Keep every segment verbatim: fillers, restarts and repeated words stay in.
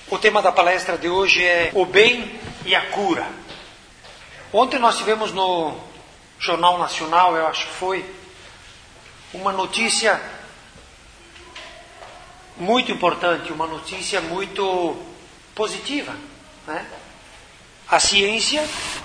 O tema da palestra de hoje é o bem e a cura. Ontem nós tivemos no Jornal Nacional, eu acho que foi, uma notícia muito importante, uma notícia muito positiva, né? A ciência,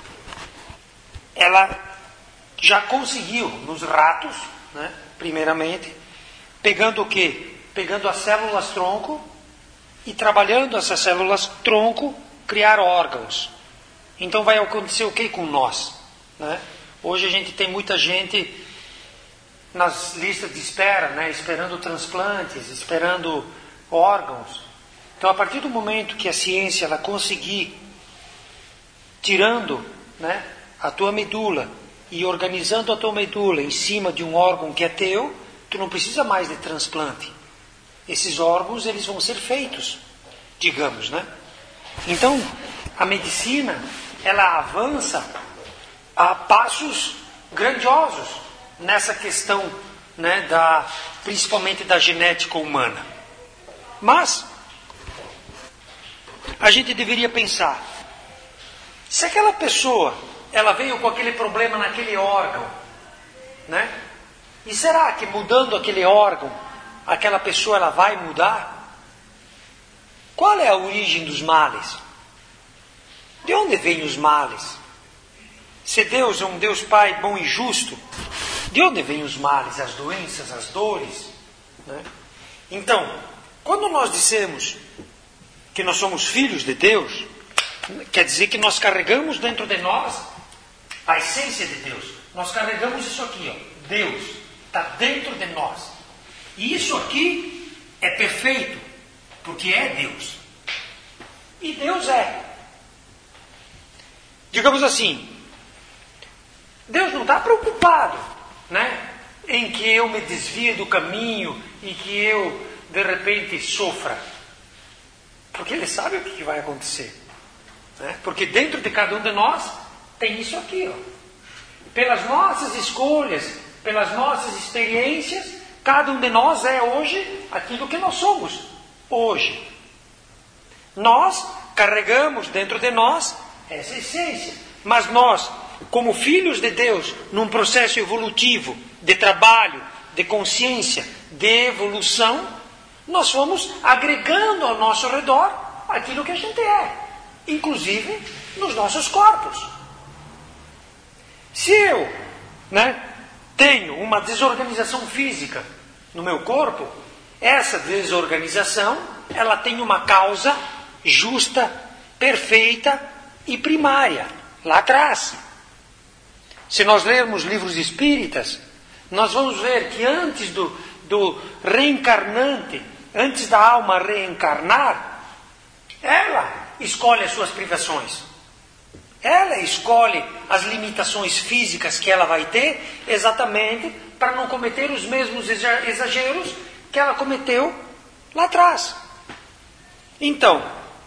ela já conseguiu nos ratos, né, primeiramente, pegando o quê? Pegando as células tronco e trabalhando essas células tronco, criar órgãos. Então vai acontecer o que com nós, né? Hoje a gente tem muita gente nas listas de espera, né, esperando transplantes, esperando órgãos. Então, a partir do momento que a ciência ela conseguir tirando, né, a tua medula e organizando a tua medula em cima de um órgão que é teu, tu não precisa mais de transplante. Esses órgãos eles vão ser feitos, digamos, né? Então, a medicina ela avança a passos grandiosos nessa questão, né, da, principalmente da genética humana. Mas a gente deveria pensar, se aquela pessoa ela veio com aquele problema naquele órgão, né? E será que mudando aquele órgão, aquela pessoa ela vai mudar? Qual é a origem dos males? De onde vêm os males? Se Deus é um Deus Pai bom e justo, de onde vêm os males, as doenças, as dores, né? Então, quando nós dissemos que nós somos filhos de Deus, quer dizer que nós carregamos dentro de nós a essência de Deus. Nós carregamos isso aqui, ó. Deus está dentro de nós. E isso aqui é perfeito, porque é Deus. E Deus é. Digamos assim, Deus não está preocupado, né, em que eu me desvie do caminho e que eu, de repente, sofra. Porque Ele sabe o que vai acontecer. Né? Porque dentro de cada um de nós tem isso aqui. Ó. Pelas nossas escolhas, pelas nossas experiências, cada um de nós é hoje aquilo que nós somos hoje. Nós carregamos dentro de nós essa essência. Mas nós, como filhos de Deus, num processo evolutivo, de trabalho, de consciência, de evolução, nós fomos agregando ao nosso redor aquilo que a gente é, inclusive nos nossos corpos. Se eu, né, tenho uma desorganização física no meu corpo, essa desorganização ela tem uma causa justa, perfeita e primária, lá atrás. Se nós lermos livros espíritas, nós vamos ver que antes do, do reencarnante, antes da alma reencarnar, ela escolhe as suas privações. Ela escolhe as limitações físicas que ela vai ter, exatamente para não cometer os mesmos exageros que ela cometeu lá atrás. Então,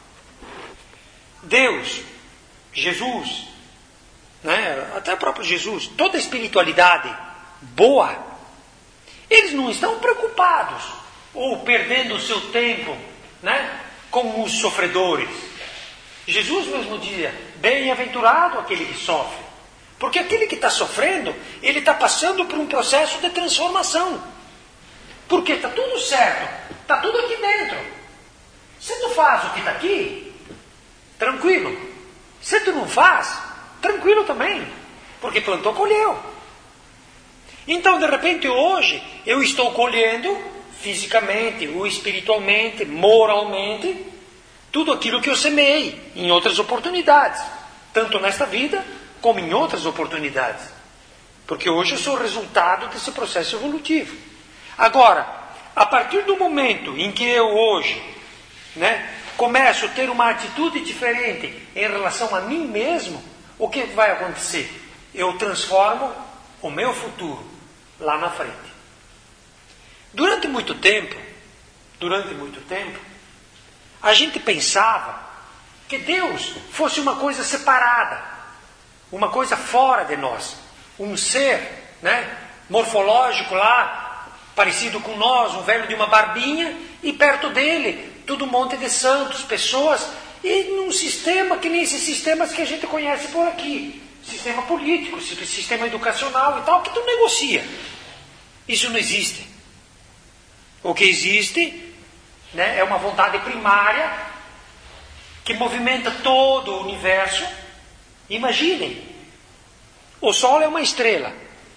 Deus, Jesus, né, até o próprio Jesus, toda a espiritualidade boa, eles não estão preocupados ou perdendo o seu tempo, né, com os sofredores. Jesus mesmo dizia, bem-aventurado aquele que sofre. Porque aquele que está sofrendo, ele está passando por um processo de transformação. Porque está tudo certo, está tudo aqui dentro. Se tu faz o que está aqui, tranquilo. Se tu não faz, tranquilo também. Porque plantou, colheu. Então, de repente, hoje, eu estou colhendo fisicamente, ou espiritualmente, moralmente, tudo aquilo que eu semeei em outras oportunidades. Tanto nesta vida, como em outras oportunidades. Porque hoje eu sou resultado desse processo evolutivo. Agora, a partir do momento em que eu hoje, né, começo a ter uma atitude diferente em relação a mim mesmo, o que vai acontecer? Eu transformo o meu futuro lá na frente. Durante muito tempo, durante muito tempo, a gente pensava que Deus fosse uma coisa separada, uma coisa fora de nós, um ser, né, morfológico lá, parecido com nós, um velho de uma barbinha, e perto dele tudo um monte de santos, pessoas, e num sistema que nem esses sistemas que a gente conhece por aqui. Sistema político, sistema educacional e tal, que tu negocia. Isso não existe. O que existe, né, é uma vontade primária que movimenta todo o universo. Imaginem, o Sol é uma estrela.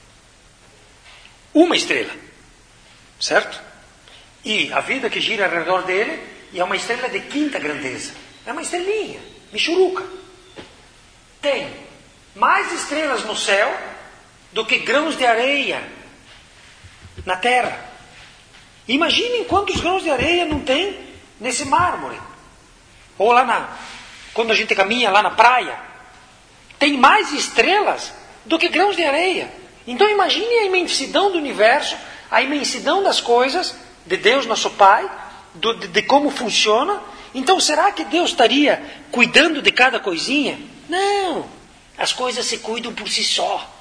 Uma estrela. Certo? E a vida que gira ao redor dele é uma estrela de quinta grandeza. É uma estrelinha, michuruca. Tem mais estrelas no céu do que grãos de areia na terra. Imaginem quantos grãos de areia não tem nesse mármore. Ou lá na... Quando a gente caminha lá na praia, tem mais estrelas do que grãos de areia. Então imagine a imensidão do universo, a imensidão das coisas, de Deus nosso Pai, do, de, de como funciona. Então será que Deus estaria cuidando de cada coisinha? Não, as coisas se cuidam por si só.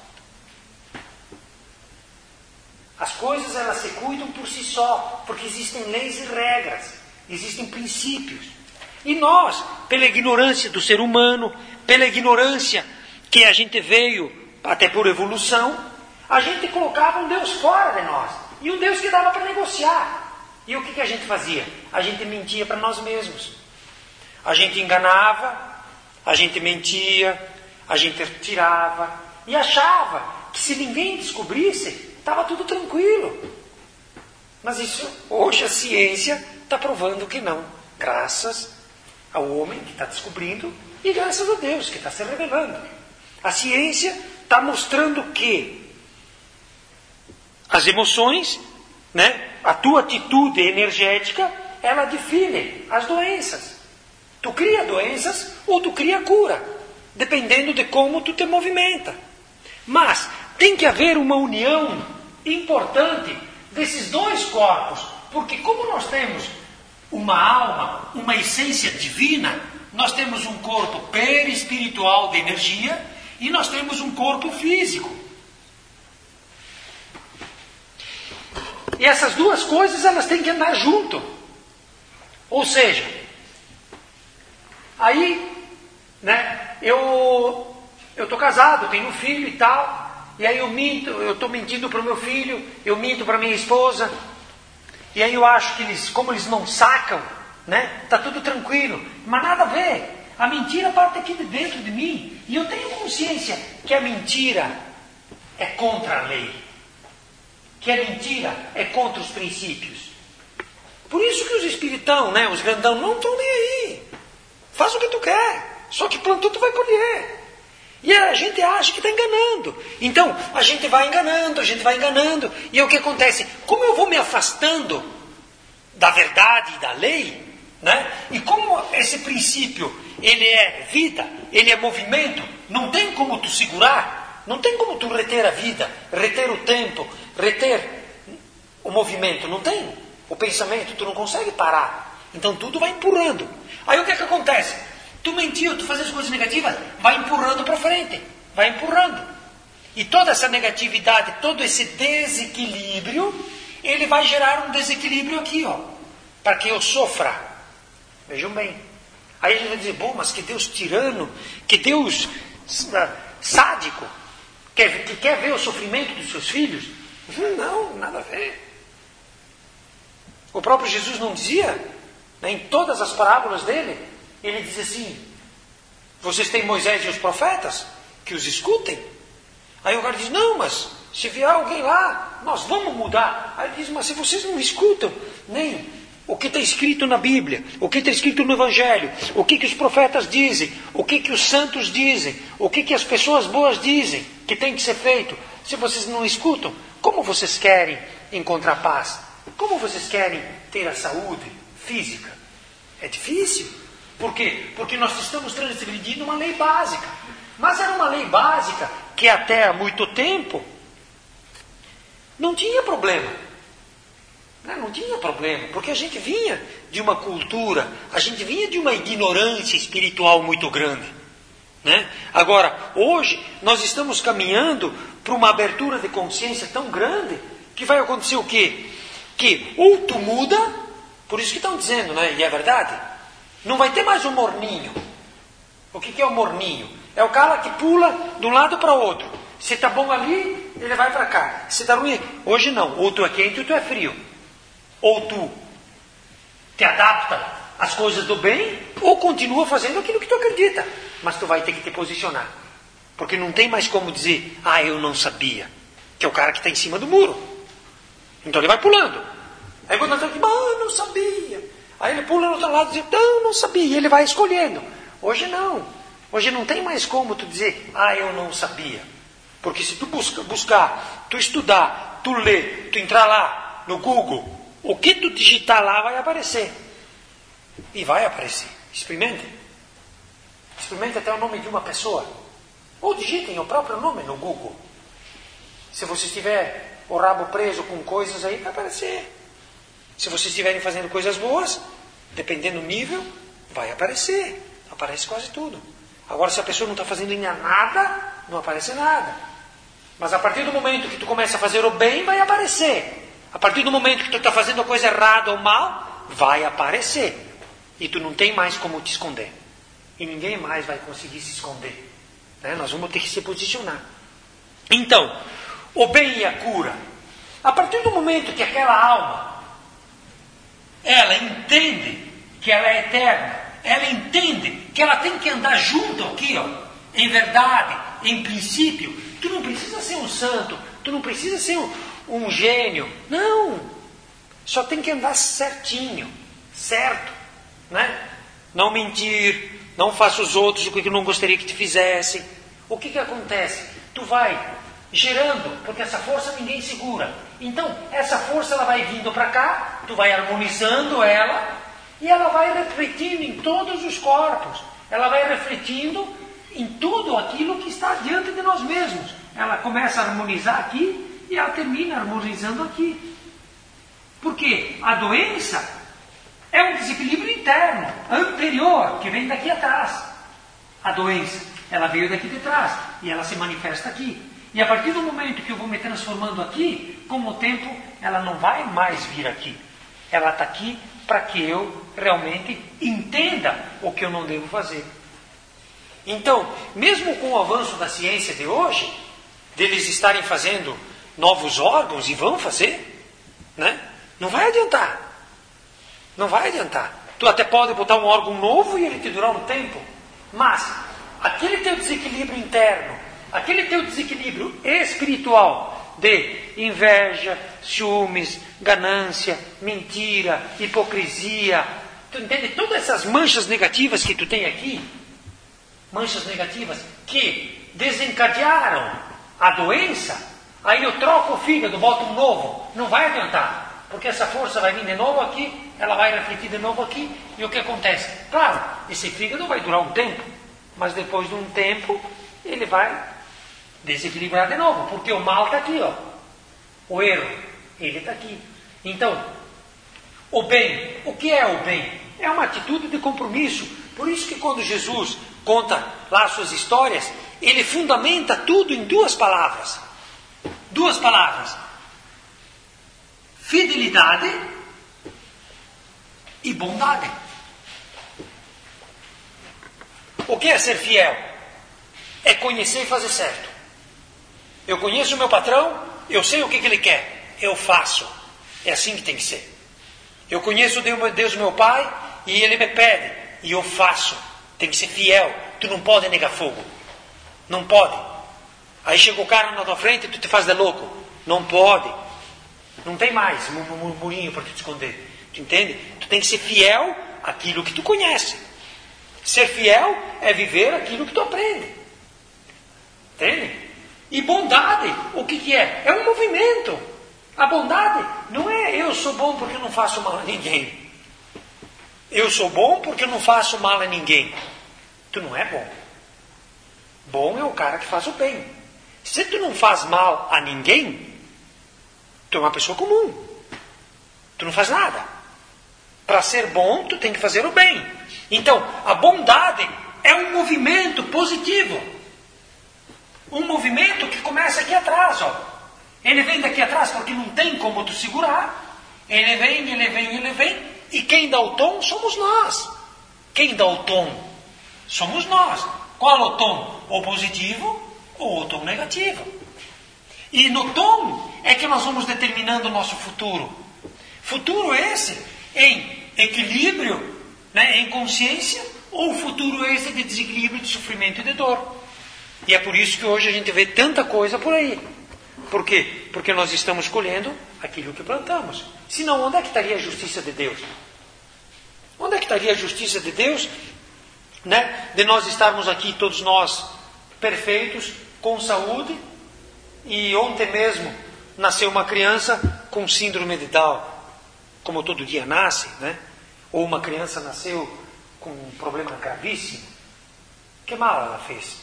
As coisas elas se cuidam por si só, porque existem leis e regras, existem princípios. E nós, pela ignorância do ser humano, pela ignorância que a gente veio, até por evolução, a gente colocava um Deus fora de nós. E um Deus que dava para negociar. E o que, que a gente fazia? A gente mentia para nós mesmos. A gente enganava, a gente mentia, a gente tirava. E achava que se ninguém descobrisse, estava tudo tranquilo. Mas isso, hoje a ciência está provando que não. Graças ao homem que está descobrindo e graças a Deus que está se revelando. A ciência está mostrando que as emoções, né, a tua atitude energética, ela define as doenças. Tu cria doenças ou tu cria cura, dependendo de como tu te movimenta. Mas tem que haver uma união importante desses dois corpos, porque como nós temos uma alma, uma essência divina, nós temos um corpo perispiritual de energia e nós temos um corpo físico. E essas duas coisas elas têm que andar junto. Ou seja, aí, né, eu eu estou casado, tenho um filho e tal, e aí eu minto, eu estou mentindo para o meu filho, eu minto para minha esposa, e aí eu acho que eles, como eles não sacam, né, está tudo tranquilo, mas nada a ver. A mentira parte aqui de dentro de mim, e eu tenho consciência que a mentira é contra a lei. Que a mentira é contra os princípios. Por isso que os espiritão, né, os grandão, não estão nem aí. Faz o que tu quer. Só que plantou tu vai colher. E a gente acha que está enganando. Então, a gente vai enganando, a gente vai enganando. E o que acontece? Como eu vou me afastando da verdade e da lei, né? E como esse princípio, ele é vida, ele é movimento, não tem como tu segurar. Não tem como tu reter a vida, reter o tempo, reter o movimento. Não tem. O pensamento, tu não consegue parar. Então tudo vai empurrando. Aí o que é que acontece? Tu mentiu, tu fazes coisas negativas, vai empurrando para frente. Vai empurrando. E toda essa negatividade, todo esse desequilíbrio, ele vai gerar um desequilíbrio aqui, ó. Para que eu sofra. Vejam bem. Aí a gente vai dizer, bom, mas que Deus tirano, que Deus sádico. Quer, que quer ver o sofrimento dos seus filhos? Não, nada a ver. O próprio Jesus não dizia, né, em todas as parábolas dele, ele diz assim, vocês têm Moisés e os profetas, que os escutem. Aí o cara diz, não, mas se vier alguém lá, nós vamos mudar. Aí ele diz, mas se vocês não escutam nem o que está escrito na Bíblia, o que está escrito no Evangelho, o que, que os profetas dizem, o que, que os santos dizem, o que, que as pessoas boas dizem que tem que ser feito, se vocês não escutam, como vocês querem encontrar paz? Como vocês querem ter a saúde física? É difícil. Por quê? Porque nós estamos transgredindo uma lei básica. Mas era uma lei básica que até há muito tempo não tinha problema. Não, não tinha problema, porque a gente vinha de uma cultura, a gente vinha de uma ignorância espiritual muito grande. Né? Agora, hoje, nós estamos caminhando para uma abertura de consciência tão grande que vai acontecer o quê? Que ou tu muda, Por isso que estão dizendo, né? E é verdade. Não vai ter mais um morninho. O que, que é o morninho? É o cara que pula de um lado para o outro. Se está bom ali, ele vai para cá. Se está ruim, hoje não. Ou tu é quente ou tu é frio. Ou tu te adapta às coisas do bem, ou continua fazendo aquilo que tu acredita. Mas tu vai ter que te posicionar. Porque não tem mais como dizer, ah, eu não sabia. Que é o cara que está em cima do muro. Então ele vai pulando. Aí quando ele diz, ah, eu não sabia. Aí ele pula no outro lado e diz, não, não sabia. E ele vai escolhendo. Hoje não. Hoje não tem mais como tu dizer, ah, eu não sabia. Porque se tu busca, buscar, tu estudar, tu ler, tu entrar lá no Google, o que tu digitar lá vai aparecer. E vai aparecer. Experimente. Experimente até o nome de uma pessoa. Ou digitem o próprio nome no Google. Se você estiver o rabo preso com coisas aí, vai aparecer. Se vocês estiverem fazendo coisas boas, dependendo do nível, vai aparecer. Aparece quase tudo. Agora, se a pessoa não está fazendo ainda nada, não aparece nada. Mas a partir do momento que tu começa a fazer o bem, vai aparecer. A partir do momento que tu está fazendo a coisa errada ou mal, vai aparecer. E tu não tem mais como te esconder. E ninguém mais vai conseguir se esconder. Né? Nós vamos ter que se posicionar. Então, o bem e a cura. A partir do momento que aquela alma, ela entende que ela é eterna, ela entende que ela tem que andar junto aqui, ó, em verdade, em princípio. Tu não precisa ser um santo, tu não precisa ser um, um gênio. Não. Só tem que andar certinho, certo, né? Não mentir, não faça os outros o que eu não gostaria que te fizessem. O que que acontece? Tu vai gerando, porque essa força ninguém segura. Então, essa força ela vai vindo para cá, tu vai harmonizando ela, e ela vai refletindo em todos os corpos. Ela vai refletindo em tudo aquilo que está diante de nós mesmos. Ela começa a harmonizar aqui e ela termina harmonizando aqui. Porque a doença é um desequilíbrio interno, anterior, que vem daqui atrás. A doença, ela veio daqui de trás e ela se manifesta aqui. E a partir do momento que eu vou me transformando aqui, com o tempo, ela não vai mais vir aqui. Ela está aqui para que eu realmente entenda o que eu não devo fazer. Então, mesmo com o avanço da ciência de hoje, deles estarem fazendo novos órgãos, e vão fazer, né? Não vai adiantar. Não vai adiantar. Tu até pode botar um órgão novo e ele te durar um tempo. Mas, aquele teu desequilíbrio interno, aquele teu desequilíbrio espiritual de inveja, ciúmes, ganância, mentira, hipocrisia, tu entende? Todas essas manchas negativas que tu tem aqui, manchas negativas que desencadearam a doença, aí eu troco o fígado, boto um novo, não vai adiantar, porque essa força vai vir de novo aqui, ela vai refletir de novo aqui, e o que acontece? Claro, esse fígado vai durar um tempo, mas depois de um tempo, ele vai desequilibrar de novo, porque o mal está aqui, ó. O erro, ele está aqui. Então, o bem, o que é o bem? É uma atitude de compromisso. Por isso que quando Jesus conta lá suas histórias, ele fundamenta tudo em duas palavras. Duas palavras. Fidelidade e bondade. O que é ser fiel? É conhecer e fazer certo. Eu conheço o meu patrão, eu sei o que, que ele quer, eu faço. É assim que tem que ser. Eu conheço o Deus, Deus meu Pai, e ele me pede, e eu faço. Tem que ser fiel. Tu não pode negar fogo. Não pode. Aí chega o cara na tua frente e tu te faz de louco. Não pode. Não tem mais murmurinho para te esconder. Tu entende? Tu tem que ser fiel àquilo que tu conhece. Ser fiel é viver aquilo que tu aprende. Entende? E bondade, o que, que é? É um movimento. A bondade não é eu sou bom porque eu não faço mal a ninguém. Eu sou bom porque eu não faço mal a ninguém. Tu não é bom. Bom é o cara que faz o bem. Se tu não faz mal a ninguém, tu é uma pessoa comum. Tu não faz nada. Para ser bom, tu tem que fazer o bem. Então, a bondade é um movimento positivo. Um movimento que começa aqui atrás, ó. Ele vem daqui atrás porque não tem como tu segurar. Ele vem, ele vem, ele vem. E quem dá o tom somos nós. Quem dá o tom somos nós. Qual o tom? O positivo ou o tom negativo? E no tom é que nós vamos determinando o nosso futuro. Futuro esse em equilíbrio, né, em consciência, ou futuro esse de desequilíbrio, de sofrimento e de dor. E é por isso que hoje a gente vê tanta coisa por aí. Por quê? Porque nós estamos colhendo aquilo que plantamos. Senão, onde é que estaria a justiça de Deus? Onde é que estaria a justiça de Deus, né? De nós estarmos aqui, todos nós, perfeitos, com saúde, e ontem mesmo nasceu uma criança com síndrome de Down, como todo dia nasce, né? Ou uma criança nasceu com um problema gravíssimo. Que mal ela fez?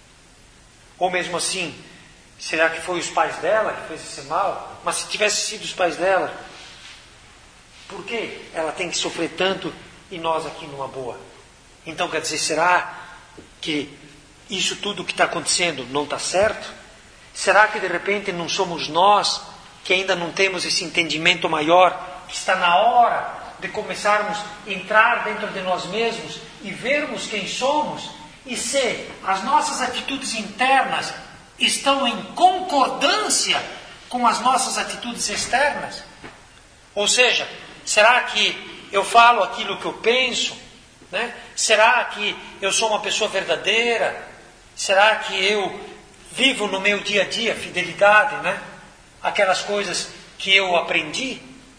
Ou mesmo assim, será que foi os pais dela que fez esse mal? Mas se tivesse sido os pais dela, por que ela tem que sofrer tanto e nós aqui numa boa? Então, quer dizer, será que isso tudo que está acontecendo não está certo? Será que de repente não somos nós que ainda não temos esse entendimento maior, que está na hora de começarmos a entrar dentro de nós mesmos e vermos quem somos, e se as nossas atitudes internas estão em concordância com as nossas atitudes externas? Ou seja, será que eu falo aquilo que eu penso? Né? Será que eu sou uma pessoa verdadeira? Será que eu vivo no meu dia a dia fidelidade, né? Aquelas coisas que eu aprendi?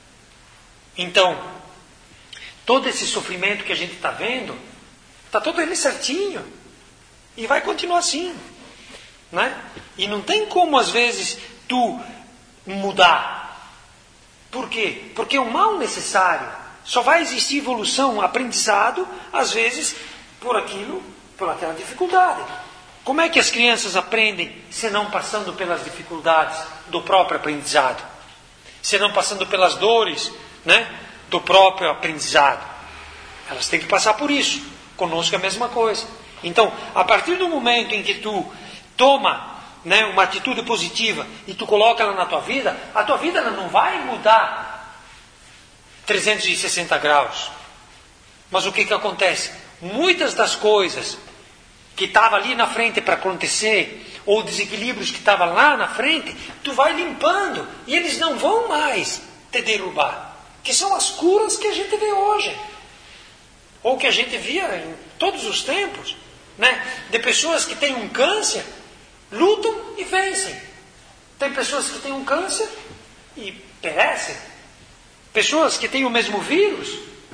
Então, todo esse sofrimento que a gente está vendo, está todo ele certinho. E vai continuar assim. Né? E não tem como, às vezes, tu mudar. Por quê? Porque é um mal necessário. Só vai existir evolução, aprendizado, às vezes, por aquilo, por aquela dificuldade. Como é que as crianças aprendem, se não passando pelas dificuldades do próprio aprendizado? Se não passando pelas dores, né, do próprio aprendizado? Elas têm que passar por isso. Conosco é a mesma coisa. Então, a partir do momento em que tu toma, né, uma atitude positiva e tu coloca ela na tua vida, a tua vida ela não vai mudar trezentos e sessenta graus. Mas o que que acontece? Muitas das coisas que estavam ali na frente para acontecer, ou desequilíbrios que estavam lá na frente, tu vai limpando e eles não vão mais te derrubar. Que são as curas que a gente vê hoje. Ou que a gente via em todos os tempos, né? De pessoas que têm um câncer, lutam e vencem. Tem pessoas que têm um câncer e perecem. Pessoas que têm o mesmo vírus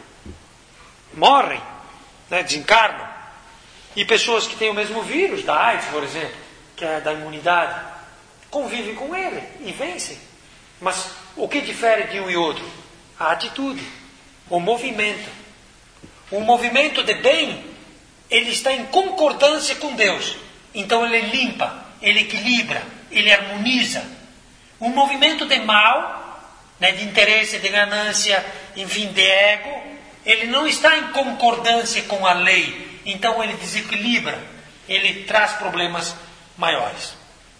morrem, né? Desencarnam. E pessoas que têm o mesmo vírus, da AIDS, por exemplo, que é da imunidade, convivem com ele e vencem. Mas o que difere de um e outro? A atitude, o movimento. O movimento de bem, ele está em concordância com Deus. Então ele limpa, ele equilibra, ele harmoniza. O movimento de mal, né, de interesse, de ganância, enfim, de ego, ele não está em concordância com a lei. Então ele desequilibra, ele traz problemas maiores.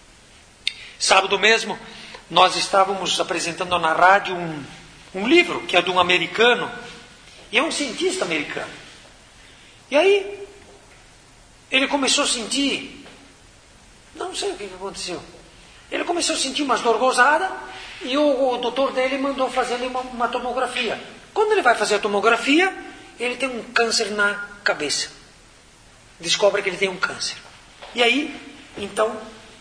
Sábado mesmo, nós estávamos apresentando na rádio um, um livro, que é de um americano, e é um cientista americano. E aí, ele começou a sentir, não sei o que aconteceu, ele começou a sentir umas dor gozada, e o, o doutor dele mandou fazer uma, uma tomografia. Quando ele vai fazer a tomografia, ele tem um câncer na cabeça. Descobre que ele tem um câncer. E aí, então,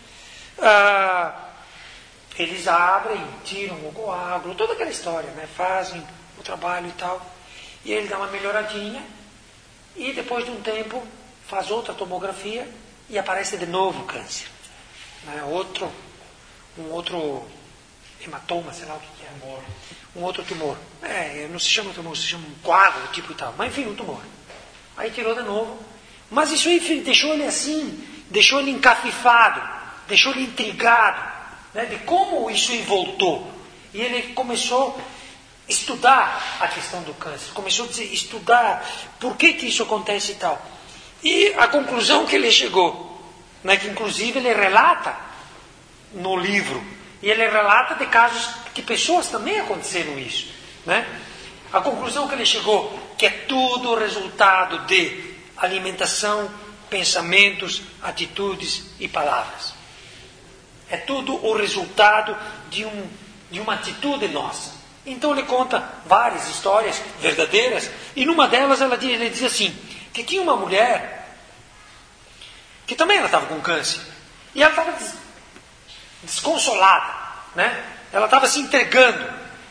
ah, eles abrem, tiram o coágulo, toda aquela história, né? Fazem o trabalho e tal. E ele dá uma melhoradinha. E depois de um tempo, faz outra tomografia e aparece de novo o câncer. Né? Outro, um outro hematoma, sei lá o que é. Tumor. Um outro tumor. É, não se chama tumor, se chama um coágulo, tipo e tal. Mas enfim, um tumor. Aí tirou de novo. Mas isso aí deixou ele assim, deixou ele encafifado, deixou ele intrigado, né, de como isso aí voltou. E ele começou a estudar a questão do câncer, começou a estudar por que, que isso acontece e tal. E a conclusão que ele chegou, né, que inclusive ele relata no livro, e ele relata de casos que pessoas também aconteceram isso. Né? A conclusão que ele chegou, que é tudo resultado de alimentação, pensamentos, atitudes e palavras. É tudo o resultado de, um, de uma atitude nossa. Então ele conta várias histórias verdadeiras, e numa delas ela diz, ele diz assim, que tinha uma mulher que também ela estava com câncer, e ela estava des, desconsolada, né? Ela estava se entregando,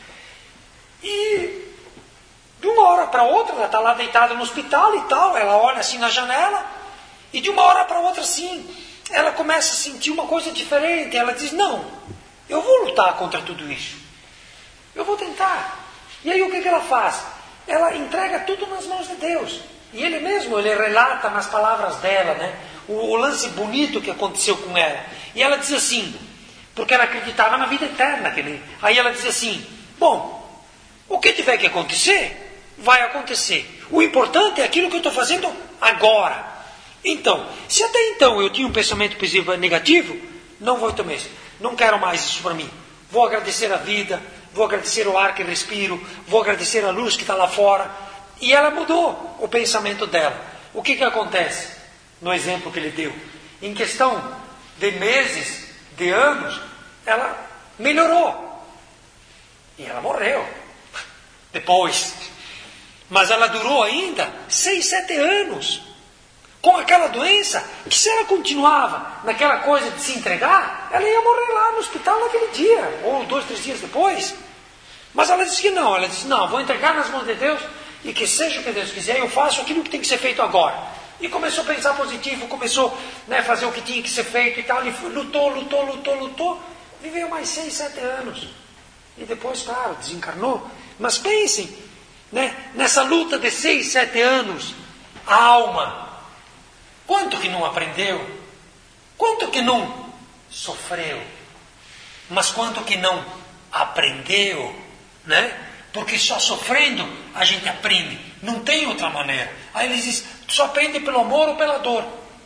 e de uma hora para outra ela está lá deitada no hospital e tal, ela olha assim na janela, e de uma hora para outra assim, ela começa a sentir uma coisa diferente, ela diz, não, eu vou lutar contra tudo isso. Eu vou tentar. E aí o que, que ela faz? Ela entrega tudo nas mãos de Deus. E ele mesmo, ele relata nas palavras dela, né, o, o lance bonito que aconteceu com ela. E ela diz assim, porque ela acreditava na vida eterna. Que ele, aí ela diz assim, bom, o que tiver que acontecer, vai acontecer. O importante é aquilo que eu estou fazendo agora. Então, se até então eu tinha um pensamento negativo, não vou também. Não quero mais isso para mim. Vou agradecer a vida, vou agradecer o ar que respiro, vou agradecer a luz que está lá fora. E ela mudou o pensamento dela. O que, que acontece? No exemplo que ele deu. Em questão de meses, de anos, ela melhorou. E ela morreu. Depois. Mas ela durou ainda seis, sete anos. Com aquela doença, que se ela continuava naquela coisa de se entregar, ela ia morrer lá no hospital naquele dia, ou dois, três dias depois. Mas ela disse que não, ela disse, não, vou entregar nas mãos de Deus, e que seja o que Deus quiser, eu faço aquilo que tem que ser feito agora. E começou a pensar positivo, começou a né, fazer o que tinha que ser feito e tal, e lutou, lutou, lutou, lutou, viveu mais seis, sete anos. E depois, claro, desencarnou. Mas pensem, né, nessa luta de seis, sete anos, a alma... Quanto que não aprendeu? Quanto que não sofreu? Mas quanto que não aprendeu? Né? Porque só sofrendo a gente aprende. Não tem outra maneira. Aí ele diz, só aprende pelo amor ou pela dor.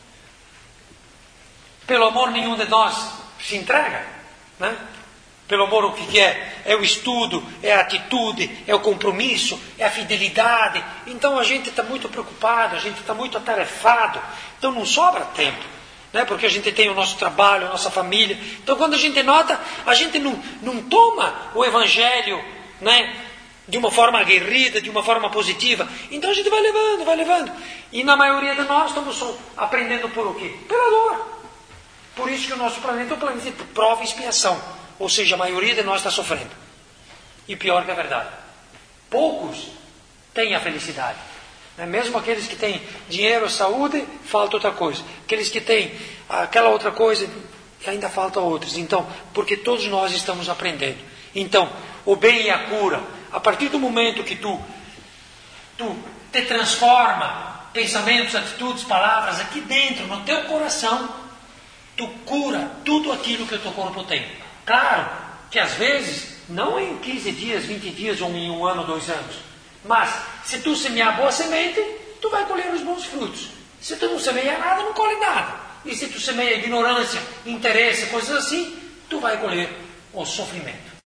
Pelo amor nenhum de nós se entrega. Né? Pelo amor o que é? É o estudo, é a atitude, é o compromisso, é a fidelidade. Então a gente está muito preocupado, a gente está muito atarefado. Então não sobra tempo, né? Porque a gente tem o nosso trabalho, a nossa família. Então quando a gente nota, a gente não, não toma o Evangelho, né, de uma forma aguerrida, de uma forma positiva. Então a gente vai levando, vai levando. E na maioria de nós estamos aprendendo por o quê? Pela dor. Por isso que o nosso planeta é um planeta de prova e expiação. Ou seja, a maioria de nós está sofrendo. E pior que a verdade, poucos têm a felicidade. Né? Mesmo aqueles que têm dinheiro, saúde, falta outra coisa. Aqueles que têm aquela outra coisa, ainda falta outros. Então, porque todos nós estamos aprendendo. Então, o bem e a cura, a partir do momento que tu, tu te transforma, pensamentos, atitudes, palavras, aqui dentro, no teu coração, tu cura tudo aquilo que o teu corpo tem. Claro que às vezes, não em quinze dias, vinte dias, ou em um ano, dois anos. Mas, se tu semear boa semente, tu vai colher os bons frutos. Se tu não semeia nada, não colhe nada. E se tu semeia ignorância, interesse, coisas assim, tu vai colher o sofrimento.